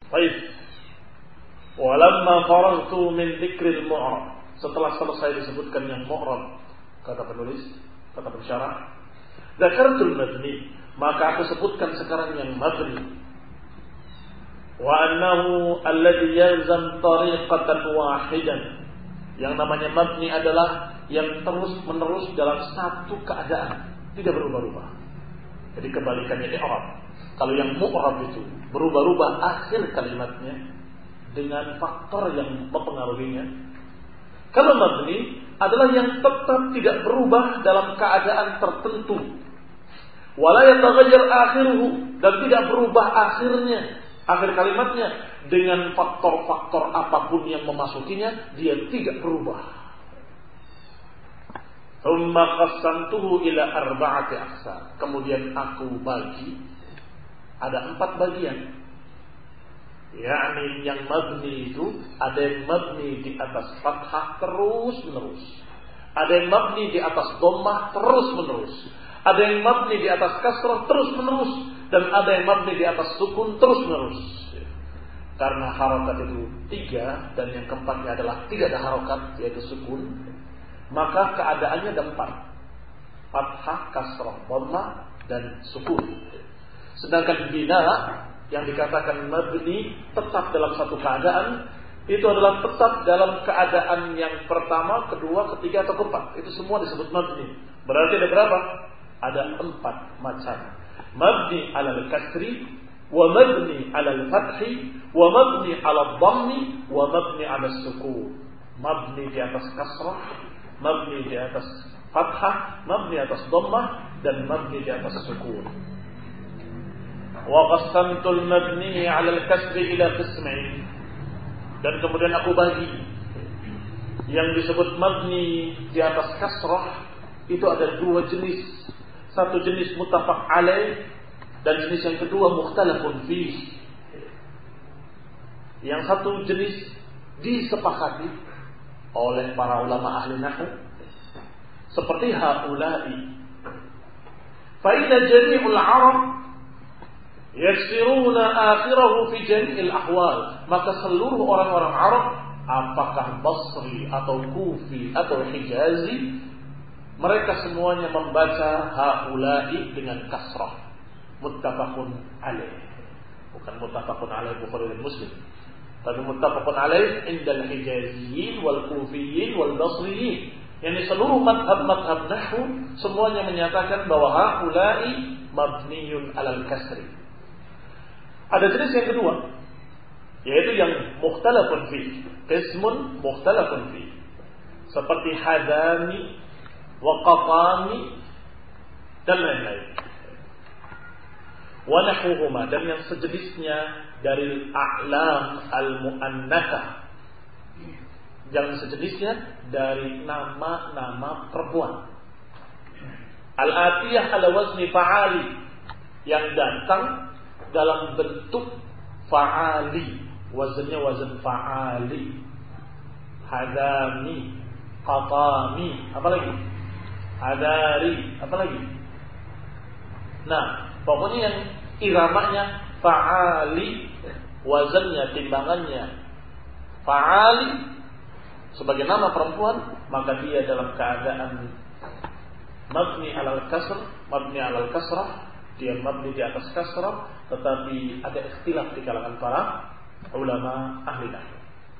Baik. Walamma faragtu min dzikril mu'rab. Setelah selesai disebutkan yang mu'rab, kata penulis, kata pensyarah, dzakartul mabni, maka aku sebutkan sekarang yang mabni. Wa annahu alladhi yalzam tariqatan wahidan. Yang namanya mabni adalah yang terus menerus dalam satu keadaan, tidak berubah-ubah. Jadi kebalikannya i'rab. Kalau yang mu'rab itu berubah-ubah akhir kalimatnya dengan faktor yang mempengaruhinya. Kalau mabni adalah yang tetap tidak berubah dalam keadaan tertentu. Wala yataghayyar akhiruhu, dan tidak berubah akhirnya, akhir kalimatnya dengan faktor-faktor apapun yang memasukinya, dia tidak berubah. Thumma qassamtuhu ila arba'ati aqsam. Kemudian aku bagi ada 4 bagian. Yakni yang mabni itu ada yang mabni di atas fathah terus menerus, ada yang mabni di atas dhammah terus menerus, ada yang mabni di atas kasrah terus menerus, dan ada yang mabni di atas sukun terus menerus. Karena harokat itu 3 dan yang keempatnya adalah tidak ada harokat, yaitu sukun, maka keadaannya ada 4: fathah, kasrah, dhammah, dan sukun. Sedangkan bina yang dikatakan mabni tetap dalam satu keadaan, itu adalah tetap dalam keadaan yang pertama, kedua, ketiga, atau keempat. Itu semua disebut mabni. Berarti ada berapa? Ada 4 macam. Mabni alal kasri, wa mabni alal fathi, wa mabni alal dhammi, wa mabni alal sukun. Mabni di atas kasrah, mabni di atas fathah, mabni atas dhammah, dan mabni di atas sukun. Wa qassamtul mabni 'ala al-kasri ila qismain. Dan kemudian aku bagi yang disebut mabni di atas kasrah itu ada 2 jenis. Satu jenis muttafaq alaih dan jenis yang kedua mukhtalafun fih. Yang satu jenis disepakati oleh para ulama ahli nahwu seperti haula'i. Fa inna jami'ul 'arab yaksiruna akhirahu fi jami'il ahwal. Maka seluruh orang-orang Arab, apakah Basri atau Kufi atau Hijazi, mereka semuanya membaca haula'i dengan kasrah. Muttafaqun alaih. Bukan muttafaqun alaih Bukhari dan Muslim, tapi muttafaqun alaih indal Hijaziyin wal Kufiyin wal Basriyin. Yani seluruh madhab-madhab nahwu semuanya menyatakan bahwa haula'i mabniyun alal kasri. Ada jenis yang kedua, yaitu yang mukhtalafun fi, qismun mukhtalafun fi, seperti hadami wa qatami dan lain-lain. Wa nahwuhuma, dan yang sejenisnya dari a'lam al-mu'annatsah, yang sejenisnya dari nama-nama perempuan. Al-atiyah ala wazni fa'ali, yang datang dalam bentuk fa'ali, wazannya wazan fa'ali. Hadami, qatami, apa lagi? Hadari, apa lagi? Nah, pokoknya yang iramanya fa'ali, wazannya, timbangannya fa'ali sebagai nama perempuan, maka dia dalam keadaan mabni alal kasr, mabni alal kasrah, dia mabni di atas kasrah, tetapi ada ikhtilaf di kalangan para ulama ahli nahwu.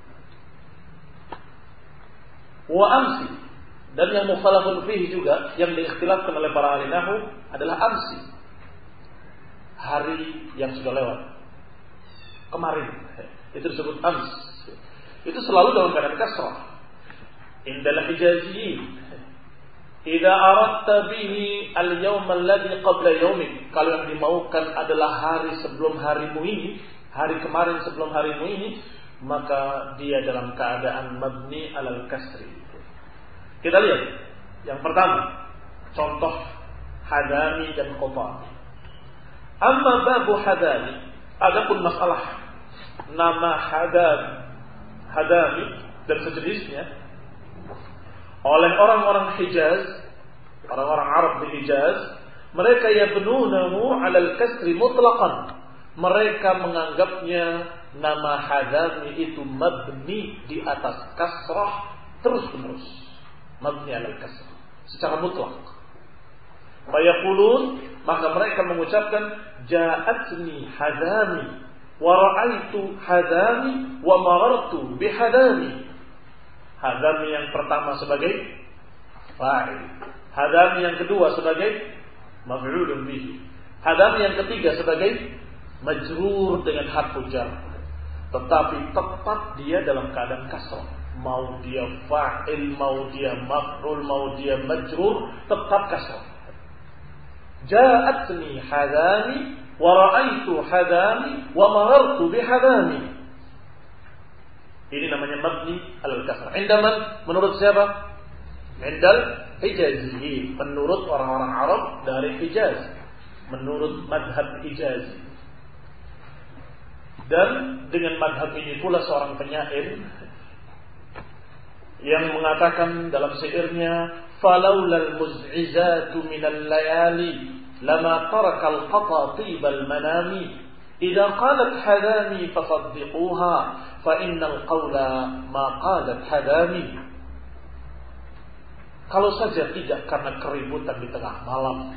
Wa amsi, dan yang mukhalafun fihi juga yang diikhtilafkan oleh para ahli nahwu adalah amsi, hari yang sudah lewat, kemarin, itu disebut ams. Itu selalu dalam keadaan kasrah. Indal hijaziyin, idza aradta bihi al-yawm alladhi qabla yawmik, kalau yang dimaukan adalah hari sebelum harimu ini, hari kemarin sebelum harimu ini, maka dia dalam keadaan mabni alal kasri. Kita lihat yang pertama, contoh hadami dan qatami. Amma babu hadami, adapun masalah nama hadami dan sejenisnya oleh orang-orang Hijaz, orang-orang Arab di Hijaz, mereka yabnunahu 'alal kasri mutlaqan. Mereka menganggapnya nama Hadami itu mabni di atas kasrah terus menerus. Mabni alal kasrah secara mutlak. Fayaqulun, maka mereka mengucapkan ja'atni Hadami wa ra'aitu Hadami wa marartu bihadami. Hadami yang pertama sebagai fa'il, Hadami yang kedua sebagai maf'ulun bihi, Hadami yang ketiga sebagai majrur dengan harfu jar. Tetapi tetap dia dalam keadaan kasrah. Mau dia fa'il, mau dia maf'ul, mau dia majrur, tetap kasrah. Ja'atni Hadami wa ra'aitu Hadami wa marartu bihadami. Ini namanya mabni alal kasrah. Indaman, menurut siapa? Indal Hijazi, menurut orang-orang Arab dari Hijaz, menurut madhab Hijazi. Dan dengan madhab ini pula seorang penyair yang mengatakan dalam syairnya, falaulal muz'izatu minal layali lama tarakal qatatibal manami idza qalat hadami fasaddiquha fa innal qawla ma qalat hadami. Kalau saja tidak karena keributan di tengah malam,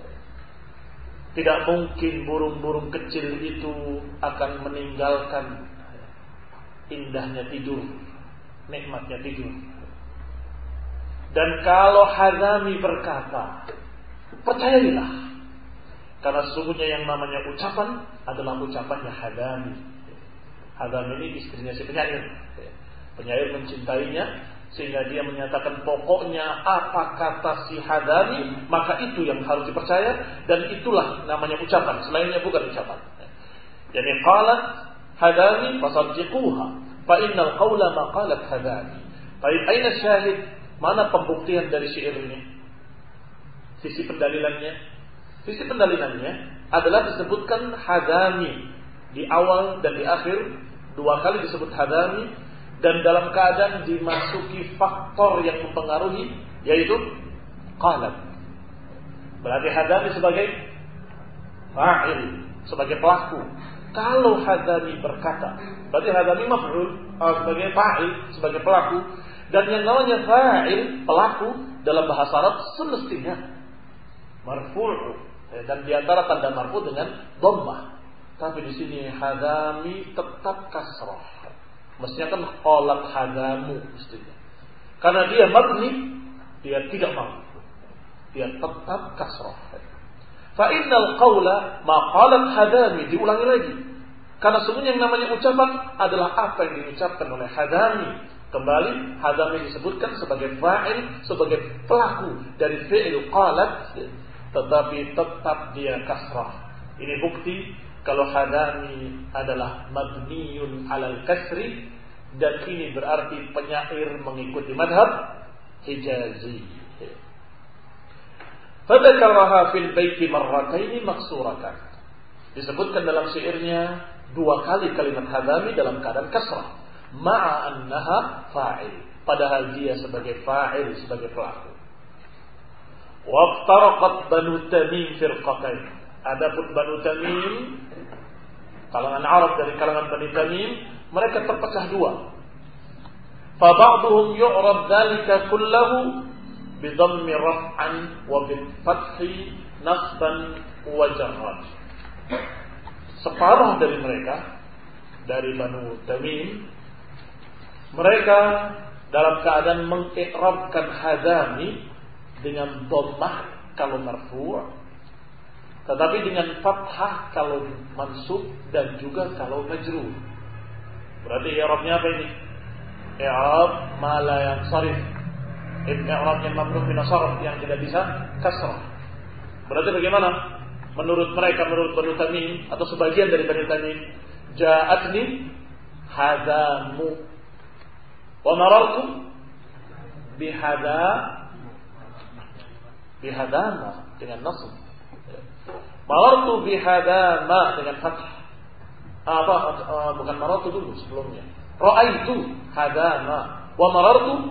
tidak mungkin burung-burung kecil itu akan meninggalkan indahnya tidur, nikmatnya tidur. Dan kalau Hadami berkata, percayailah, karena sesungguhnya yang namanya ucapan adalah ucapannya Hadami. Hadami ini istrinya si penyair. Penyair mencintainya sehingga dia menyatakan pokoknya apa kata si Hadami maka itu yang harus dipercaya, dan itulah namanya ucapan, selainnya bukan ucapan. Jadi qalat Hadami fasaddiquha fa innal qawla ma qalat Hadami. Baik, aina syahid? Mana pembuktian dari syair ini? Sisi pendalilannya? Sisi pendalilannya adalah disebutkan Hadami di awal dan di akhir, dua kali disebut Hadami. Dan dalam keadaan dimasuki faktor yang mempengaruhi, yaitu qalat. Berarti Hadami sebagai fa'il, sebagai pelaku. Kalau Hadami berkata, berarti Hadami maf'ul, sebagai fa'il, sebagai pelaku. Dan yang namanya fa'il, pelaku, dalam bahasa Arab semestinya marfu', dan di antara tanda marfu' dengan dhammah. Tapi di sini Hadami tetap kasrah. Mestinya kan qalat Hadamu mestinya. Karena dia mabni, dia tidak mau. Dia tetap kasrah. Fa innal qawla ma qalat Hadami, diulangi lagi. Karena sebenarnya yang namanya ucapan adalah apa yang diucapkan oleh Hadami. Kembali Hadami disebutkan sebagai fa'il, sebagai pelaku dari fi'il qalat, tetapi tetap dia kasrah. Ini bukti kalau Hadami adalah mabniyun alal kasri, dan ini berarti penyair mengikuti madhab Hijazi. Fadzakaraha fil baiti marrataini maksuratan. Disebutkan dalam syairnya dua kali kalimat Hadami dalam keadaan kasrah, ma'a annaha fa'il, padahal dia sebagai fa'il, sebagai pelaku. Waftaraqat Banu Tamim firqatain. Adapun Banu Tamim, kalangan Arab dari kalangan Bani Tamim, mereka terpecah dua. Fa ba'dhum yu'rab dzalika kullahu bi dhammi raf'an wa bil fathi nasban wa jarran. Separuh dari mereka, dari Banu Tamim, mereka dalam keadaan mengikrabkan Hadami dengan dhammah kalau marfu', tetapi dengan fathah kalau mansub dan juga kalau majrur. Berarti i'rabnya apa ini? I'rab ma la yansarif. I'rabnya mamnu min asraf, yang tidak bisa kasrah. Berarti bagaimana? Menurut mereka, menurut Banu Tamim atau sebagian dari Banu Tamim, ja'atni hadamu wa marartu bihadama dengan nasb. Marartu bihadama dengan fathah. Bukan marartu dulu sebelumnya. Ra'aitu hadama wa marartu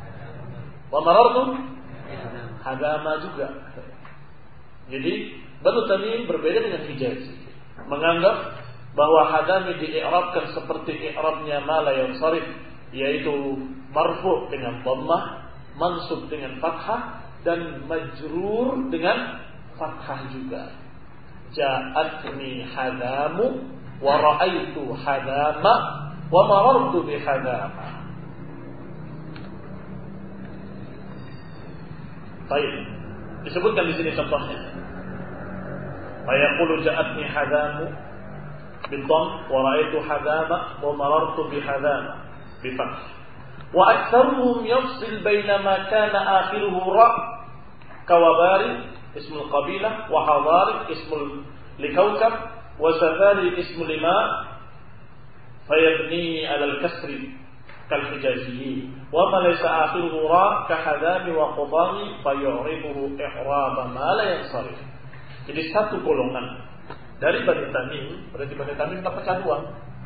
hadama juga. Jadi Banu Tamim berbeda dengan Hijazi, menganggap bahwa Hadami di'irabkan seperti i'rabnya ma la yansarif, yaitu marfu' dengan dhammah, mansub dengan fathah, dan majrur dengan fathah juga. Ja'atni hadamu wa ra'aitu hadama wa marartu bi hadama. Baik, disebutkan di sini contohnya. Fayaqulu ja'atni hadamu bidhamm wa ra'aitu hadama wa marartu bi hadama bi fath. Wa aktsaruhum yafsil baina ma kana akhiruhu ra kawabari ismul qabilah wa hadari ismul likawkab wa safari ismul lima fayabni 'ala al-kasri kal hijaziyyin wa ma laysa akhiruhu ra ka hadami wa qudami fayu'ribuhu i'raba ma la yansarif. Jadi satu golongan dari Bani Tamim, berarti Bani Tamim terpecah dua.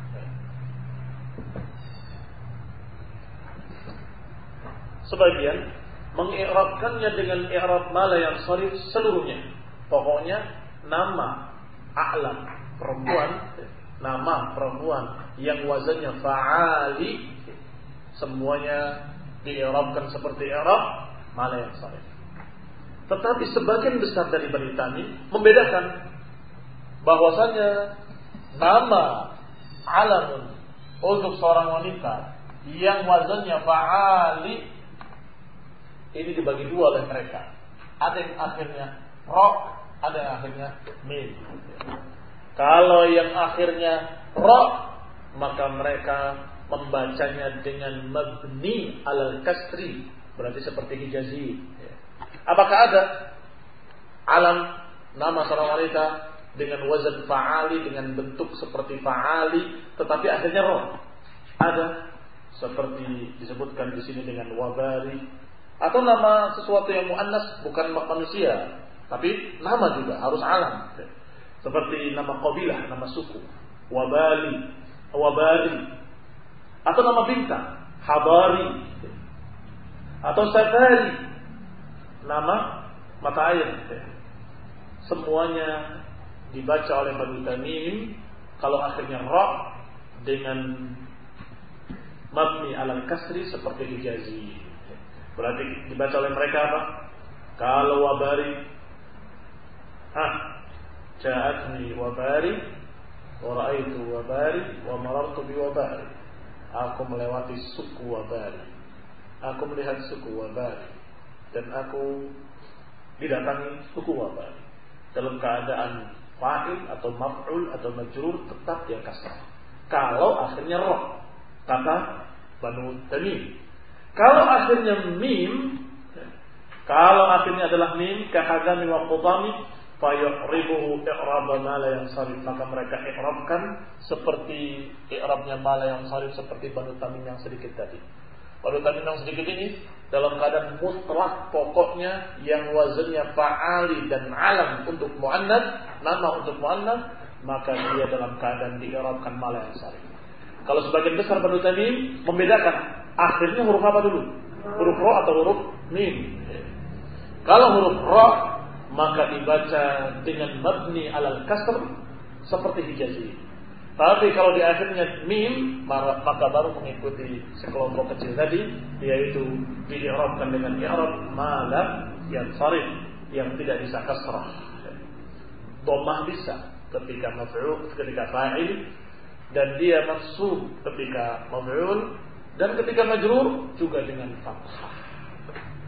Sebagian mengi'rabkannya dengan i'rab ma la yansarif seluruhnya. Pokoknya nama a'lam perempuan, nama perempuan yang wazannya fa'ali, semuanya di'irabkan seperti i'rab ma la yansarif. Tetapi sebagian besar dari Bani Tamim membedakan bahwasanya nama alamun untuk seorang wanita yang wazannya fa'ali ini dibagi dua oleh mereka. Ada yang akhirnya ra, ada yang akhirnya mim. Kalau yang akhirnya ra, maka mereka membacanya dengan mabni alal kasri, berarti seperti hijazi. Apakah ada alam nama seorang wanita dengan wazan fa'ali, dengan bentuk seperti fa'ali, tetapi akhirnya ra? Ada, seperti disebutkan di sini dengan wabari. Atau nama sesuatu yang muannas, bukan manusia, tapi nama juga harus alam. Seperti nama qabilah, nama suku, wabali, wabari. Atau nama bintang, habari. Atau safari, nama mata air. Semuanya dibaca oleh Bani Tamim kalau akhirnya ra dengan mabni alal kasri seperti hijazi. Berarti dibaca oleh mereka apa? Kalau wabari, ja'atni wabari wa ra'aitu wabari wa marartu bi wabari. Aku melewati suku wabari, aku melihat suku wabari, dan aku didatangi suku wabari. Dalam keadaan fa'il atau maf'ul atau majrur tetap dia kasrah. Kalau akhirnya ra, kata Banu Tamim. Kalau akhirnya mim, kalau akhirnya adalah mim, kahadami wa qudami, fayu'ribuhu i'raba ma la yansarif, maka mereka i'rabkan seperti i'rabnya ma la yansarif, seperti Banu Tamim yang sedikit tadi. Banu Tamim yang sedikit ini dalam keadaan mutlak, pokoknya yang wazannya fa'ali dan alam untuk mu'annats, nama untuk mu'annats, maka dia dalam keadaan di'irabkan ma la yansarif. Kalau sebagian besar Banu Tamim membedakan akhirnya huruf apa dulu? Huruf ra atau huruf mim? Kalau huruf ra maka dibaca dengan mabni alal kasr seperti hijazi. Tapi kalau di akhirnya mim maka baru mengikuti sekelompok kecil tadi, yaitu di'irabkan dengan i'rab ma la yansarif, yang tidak bisa kasrah. Dhammah bisa ketika maf'ul, ketika fa'il, dan dia mansub ketika maf'ul, dan ketika majrur juga dengan fathah.